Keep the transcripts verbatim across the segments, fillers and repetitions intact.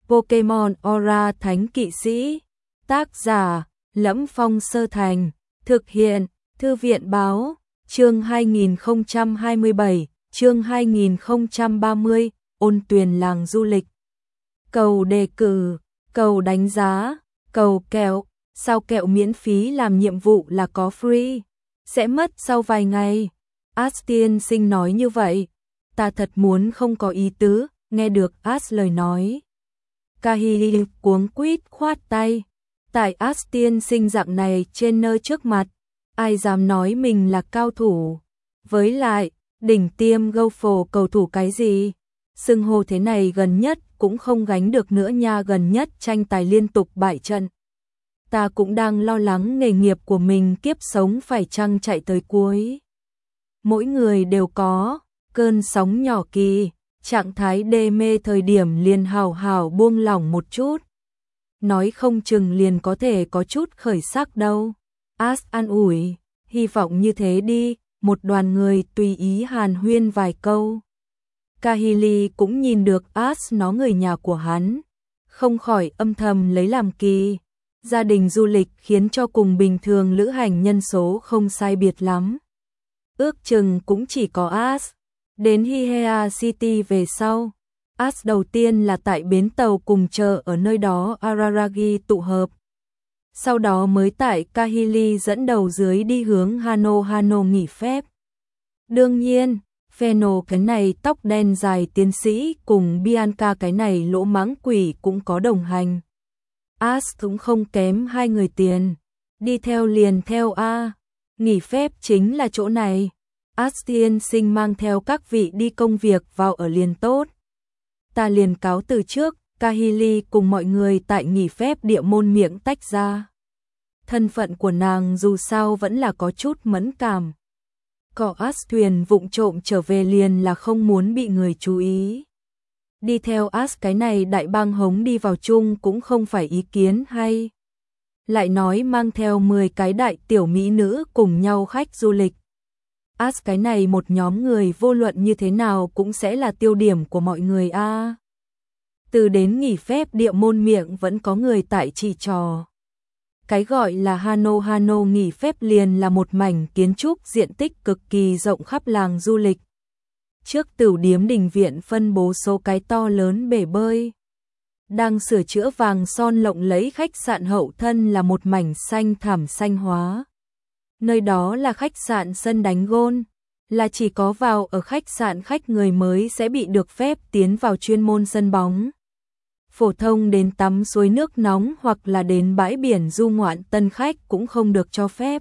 Pokemon Aura Thánh Kỵ Sĩ. Tác giả: Lẫm Phong Sơ Thành. Thực hiện: Thư viện báo. Chương hai nghìn không trăm hai mươi bảy, chương hai nghìn không trăm ba mươi, Ôn Tuyền làng du lịch. Cầu đề cử, cầu đánh giá, cầu kẹo, sao kẹo miễn phí làm nhiệm vụ là có free, sẽ mất sau vài ngày. As tiên sinh nói như vậy, ta thật muốn không có ý tứ, nghe được As lời nói. Kahili cuống quýt khoát tay, tại As tiên sinh dạng này trên nơi trước mặt, ai dám nói mình là cao thủ, với lại, đỉnh tiêm golf cầu thủ cái gì, xưng hô thế này gần nhất cũng không gánh được nữa nha, gần nhất tranh tài liên tục bại trận. Ta cũng đang lo lắng nghề nghiệp của mình kiếp sống phải chăng chạy tới cuối. Mỗi người đều có cơn sóng nhỏ kỳ, trạng thái đê mê thời điểm liền hào hào buông lỏng một chút. Nói không chừng liền có thể có chút khởi sắc đâu. As an ủi, hy vọng như thế đi, một đoàn người tùy ý hàn huyên vài câu. Kahili cũng nhìn được As nó người nhà của hắn, không khỏi âm thầm lấy làm kỳ. Gia đình du lịch khiến cho cùng bình thường lữ hành nhân số không sai biệt lắm. Ước chừng cũng chỉ có As. Đến Hihea City về sau, As đầu tiên là tại bến tàu cùng chờ ở nơi đó Araragi tụ hợp. Sau đó mới tại Kahili dẫn đầu dưới đi hướng Hano Hano nghỉ phép. Đương nhiên, Pheno cái này tóc đen dài tiến sĩ cùng Bianca cái này lỗ mãng quỷ cũng có đồng hành. As cũng không kém hai người tiền, đi theo liền theo a, nghỉ phép chính là chỗ này. As tiên sinh mang theo các vị đi công việc vào ở liền tốt. Ta liền cáo từ trước, Kahili cùng mọi người tại nghỉ phép địa môn miệng tách ra. Thân phận của nàng dù sao vẫn là có chút mẫn cảm. Có As thuyền vụng trộm trở về liền là không muốn bị người chú ý. Đi theo As cái này đại bang hống đi vào chung cũng không phải ý kiến hay. Lại nói mang theo mười cái đại tiểu mỹ nữ cùng nhau khách du lịch. As cái này một nhóm người vô luận như thế nào cũng sẽ là tiêu điểm của mọi người a. À, từ đến nghỉ phép địa môn miệng vẫn có người tại chỉ trò. Cái gọi là Hano Hano nghỉ phép liền là một mảnh kiến trúc diện tích cực kỳ rộng khắp làng du lịch. Trước tửu điếm đình viện phân bố số cái to lớn bể bơi. Đang sửa chữa vàng son lộng lẫy khách sạn hậu thân là một mảnh xanh thảm xanh hóa. Nơi đó là khách sạn sân đánh gôn, là chỉ có vào ở khách sạn khách người mới sẽ bị được phép tiến vào chuyên môn sân bóng. Phổ thông đến tắm suối nước nóng hoặc là đến bãi biển du ngoạn tân khách cũng không được cho phép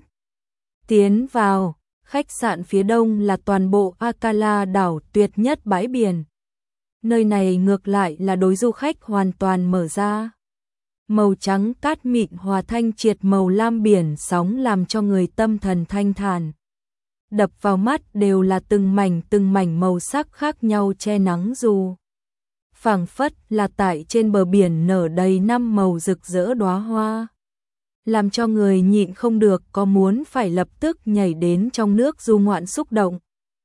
tiến vào. Khách sạn phía đông là toàn bộ Akala đảo tuyệt nhất bãi biển. Nơi này ngược lại là đối du khách hoàn toàn mở ra. Màu trắng cát mịn hòa thanh triệt màu lam biển sóng làm cho người tâm thần thanh thản. Đập vào mắt đều là từng mảnh từng mảnh màu sắc khác nhau che nắng dù. Phảng phất là tại trên bờ biển nở đầy năm màu rực rỡ đóa hoa. Làm cho người nhịn không được có muốn phải lập tức nhảy đến trong nước du ngoạn xúc động.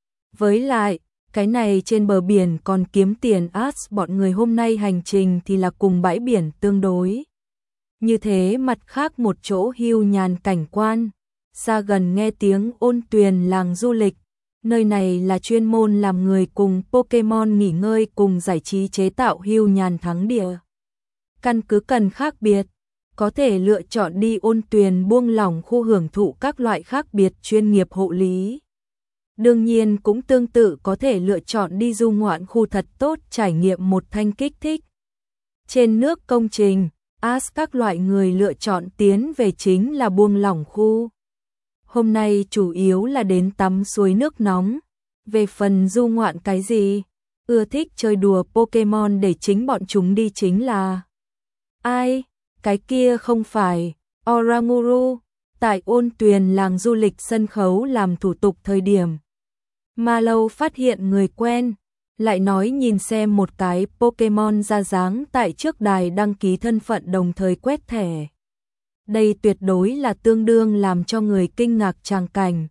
Với lại, cái này trên bờ biển còn kiếm tiền. As bọn người hôm nay hành trình thì là cùng bãi biển tương đối. Như thế mặt khác một chỗ hưu nhàn cảnh quan, xa gần nghe tiếng Ôn Tuyền làng du lịch. Nơi này là chuyên môn làm người cùng Pokemon nghỉ ngơi cùng giải trí chế tạo hưu nhàn thắng địa. Căn cứ cần khác biệt, có thể lựa chọn đi Ôn Tuyền buông lỏng khu hưởng thụ các loại khác biệt chuyên nghiệp hộ lý. Đương nhiên cũng tương tự có thể lựa chọn đi du ngoạn khu thật tốt trải nghiệm một thanh kích thích. Trên nước công trình, As các loại người lựa chọn tiến về chính là buông lỏng khu. Hôm nay chủ yếu là đến tắm suối nước nóng. Về phần du ngoạn cái gì, ưa thích chơi đùa Pokemon để chính bọn chúng đi chính là... Ai? Cái kia không phải Oranguru. Tại Ôn Tuyền làng du lịch sân khấu làm thủ tục thời điểm, Mallow phát hiện người quen, lại nói nhìn xem một cái Pokemon ra dáng tại trước đài đăng ký thân phận đồng thời quét thẻ. Đây tuyệt đối là tương đương làm cho người kinh ngạc tràng cảnh.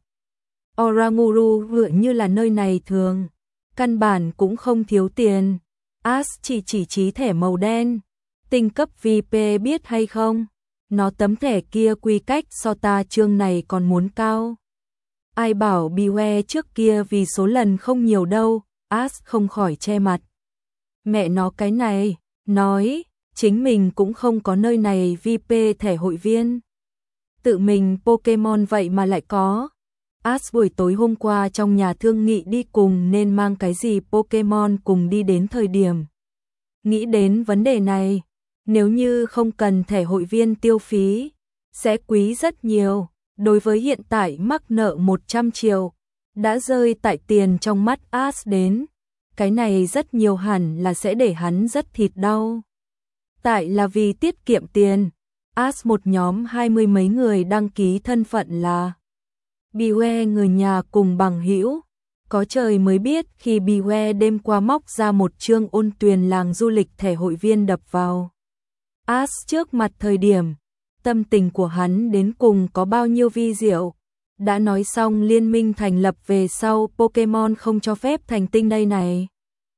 Oranguru vừa như là nơi này thường, căn bản cũng không thiếu tiền. As chỉ chỉ trí thẻ màu đen, Tinh cấp vê pê biết hay không? Nó tấm thẻ kia quy cách so ta chương này còn muốn cao. Ai bảo Beware trước kia vì số lần không nhiều đâu, Ash không khỏi che mặt. Mẹ nó cái này, nói, chính mình cũng không có nơi này vê pê thẻ hội viên. Tự mình Pokemon vậy mà lại có. Ash buổi tối hôm qua trong nhà thương nghị đi cùng nên mang cái gì Pokemon cùng đi đến thời điểm. Nghĩ đến vấn đề này, nếu như không cần thẻ hội viên tiêu phí, sẽ quý rất nhiều. Đối với hiện tại mắc nợ một trăm triệu, đã rơi tại tiền trong mắt Ash đến. Cái này rất nhiều hẳn là sẽ để hắn rất thịt đau. Tại là vì tiết kiệm tiền, Ash một nhóm hai mươi mấy người đăng ký thân phận là Beware người nhà cùng bằng hữu. Có trời mới biết khi Beware đêm qua móc ra một chương ôn tuyền làng du lịch thẻ hội viên đập vào Ash trước mặt thời điểm, tâm tình của hắn đến cùng có bao nhiêu vi diệu. Đã nói xong liên minh thành lập về sau Pokemon không cho phép thành tinh đây này.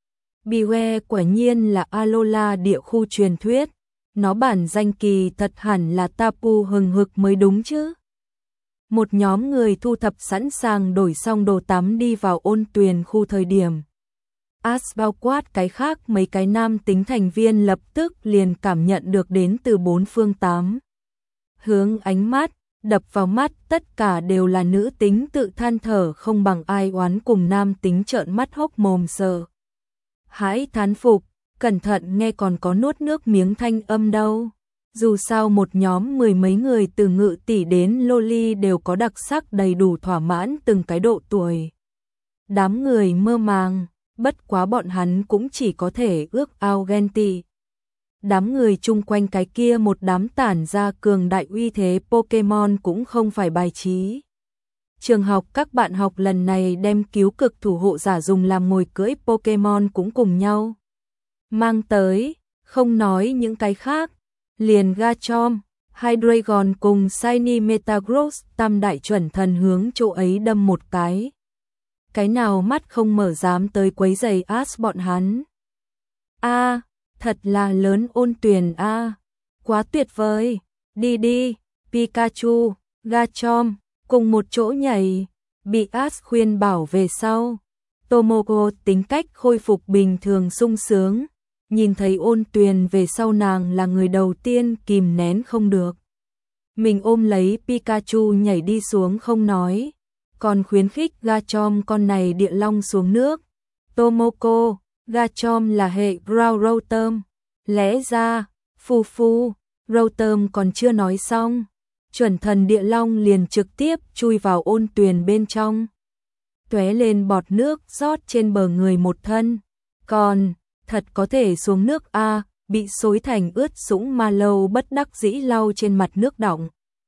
Beware quả nhiên là Alola địa khu truyền thuyết, nó bản danh kỳ thật hẳn là Tapu hừng hực mới đúng chứ. Một nhóm người thu thập sẵn sàng đổi xong đồ tắm đi vào ôn tuyền khu thời điểm. Ash bao quát cái khác mấy cái nam tính thành viên lập tức liền cảm nhận được đến từ bốn phương tám hướng ánh mắt, đập vào mắt tất cả đều là nữ tính tự than thở không bằng ai oán cùng nam tính trợn mắt hốc mồm sợ hãi thán phục, cẩn thận nghe còn có nuốt nước miếng thanh âm đâu. Dù sao một nhóm mười mấy người từ ngự tỷ đến loli đều có đặc sắc đầy đủ thỏa mãn từng cái độ tuổi. Đám người mơ màng, bất quá bọn hắn cũng chỉ có thể ước ao ghen tị. Đám người chung quanh cái kia một đám tản ra cường đại uy thế Pokemon cũng không phải bài trí. Trường học các bạn học lần này đem cứu cực thủ hộ giả dùng làm ngồi cưỡi Pokemon cũng cùng nhau mang tới, không nói những cái khác, liền Garchomp, Hydreigon cùng Shiny Metagross tam đại chuẩn thần hướng chỗ ấy đâm một cái. Cái nào mắt không mở dám tới quấy giày Ash bọn hắn. A, à, thật là lớn ôn tuyền a, à, quá tuyệt vời. Đi đi, Pikachu, Garchomp cùng một chỗ nhảy, bị Ash khuyên bảo về sau. Tomoko tính cách khôi phục bình thường sung sướng, nhìn thấy ôn tuyền về sau nàng là người đầu tiên kìm nén không được. Mình ôm lấy Pikachu nhảy đi xuống không nói, còn khuyến khích Garchomp con này địa long xuống nước. Tomoko, Garchomp là hệ Ground Rotom, lẽ ra, phu phu, Rotom còn chưa nói xong, chuẩn thần địa long liền trực tiếp chui vào ôn tuyền bên trong. Tóe lên bọt nước rót trên bờ người một thân, còn thật có thể xuống nước a, à, bị xối thành ướt sũng ma lâu bất đắc dĩ lau trên mặt nước đọng.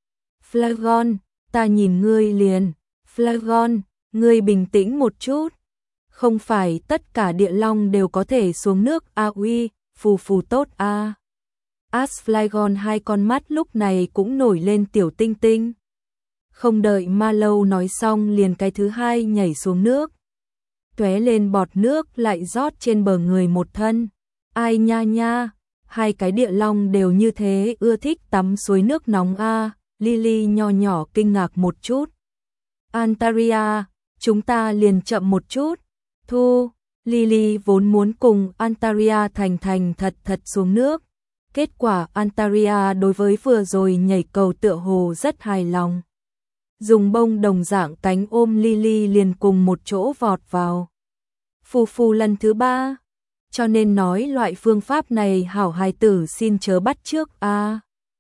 Flagon, ta nhìn ngươi liền, Flagon, ngươi bình tĩnh một chút. Không phải tất cả địa long đều có thể xuống nước a à, uy, phù phù tốt a. À. Ash Flagon hai con mắt lúc này cũng nổi lên tiểu tinh tinh. Không đợi ma lâu nói xong liền cái thứ hai nhảy xuống nước. Tóe lên bọt nước lại rót trên bờ người một thân. Ai nha nha, hai cái địa long đều như thế ưa thích tắm suối nước nóng a. À. Lily nho nhỏ kinh ngạc một chút. Antaria, chúng ta liền chậm một chút. Thu, Lily vốn muốn cùng Antaria thành thành thật thật xuống nước. Kết quả Antaria đối với vừa rồi nhảy cầu tựa hồ rất hài lòng. Dùng bông đồng dạng cánh ôm Lily liền cùng một chỗ vọt vào. Phù phù lần thứ ba, cho nên nói loại phương pháp này hảo hài tử xin chớ bắt trước a. À.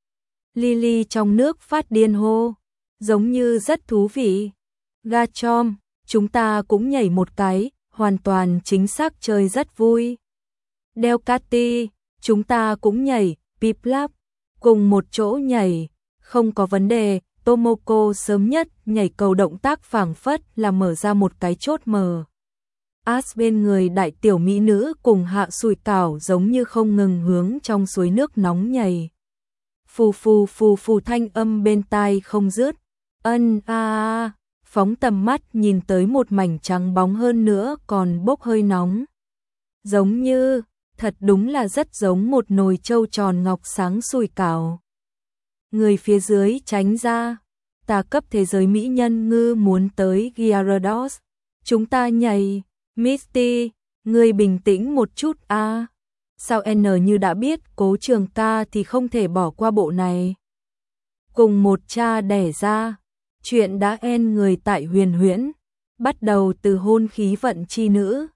Lily trong nước phát điên hô, giống như rất thú vị. Garchomp, chúng ta cũng nhảy một cái, hoàn toàn chính xác chơi rất vui. Delcatty, chúng ta cũng nhảy, Piplup, cùng một chỗ nhảy, không có vấn đề. Tomoko sớm nhất nhảy cầu động tác phảng phất là mở ra một cái chốt mờ. Ash bên người đại tiểu mỹ nữ cùng hạ sủi cảo giống như không ngừng hướng trong suối nước nóng nhảy. Phù phù phù phù thanh âm bên tai không dứt. Ân a a, phóng tầm mắt nhìn tới một mảnh trắng bóng hơn nữa còn bốc hơi nóng. Giống như thật đúng là rất giống một nồi trâu tròn ngọc sáng sủi cảo. Người phía dưới tránh ra, ta cấp thế giới mỹ nhân ngư muốn tới Gyarados. Chúng ta nhảy, Misty, ngươi bình tĩnh một chút a. À. Sao N như đã biết Cố Trường Ca thì không thể bỏ qua bộ này. Cùng một cha đẻ ra, chuyện đã en người tại huyền huyễn, bắt đầu từ hôn khí vận chi nữ,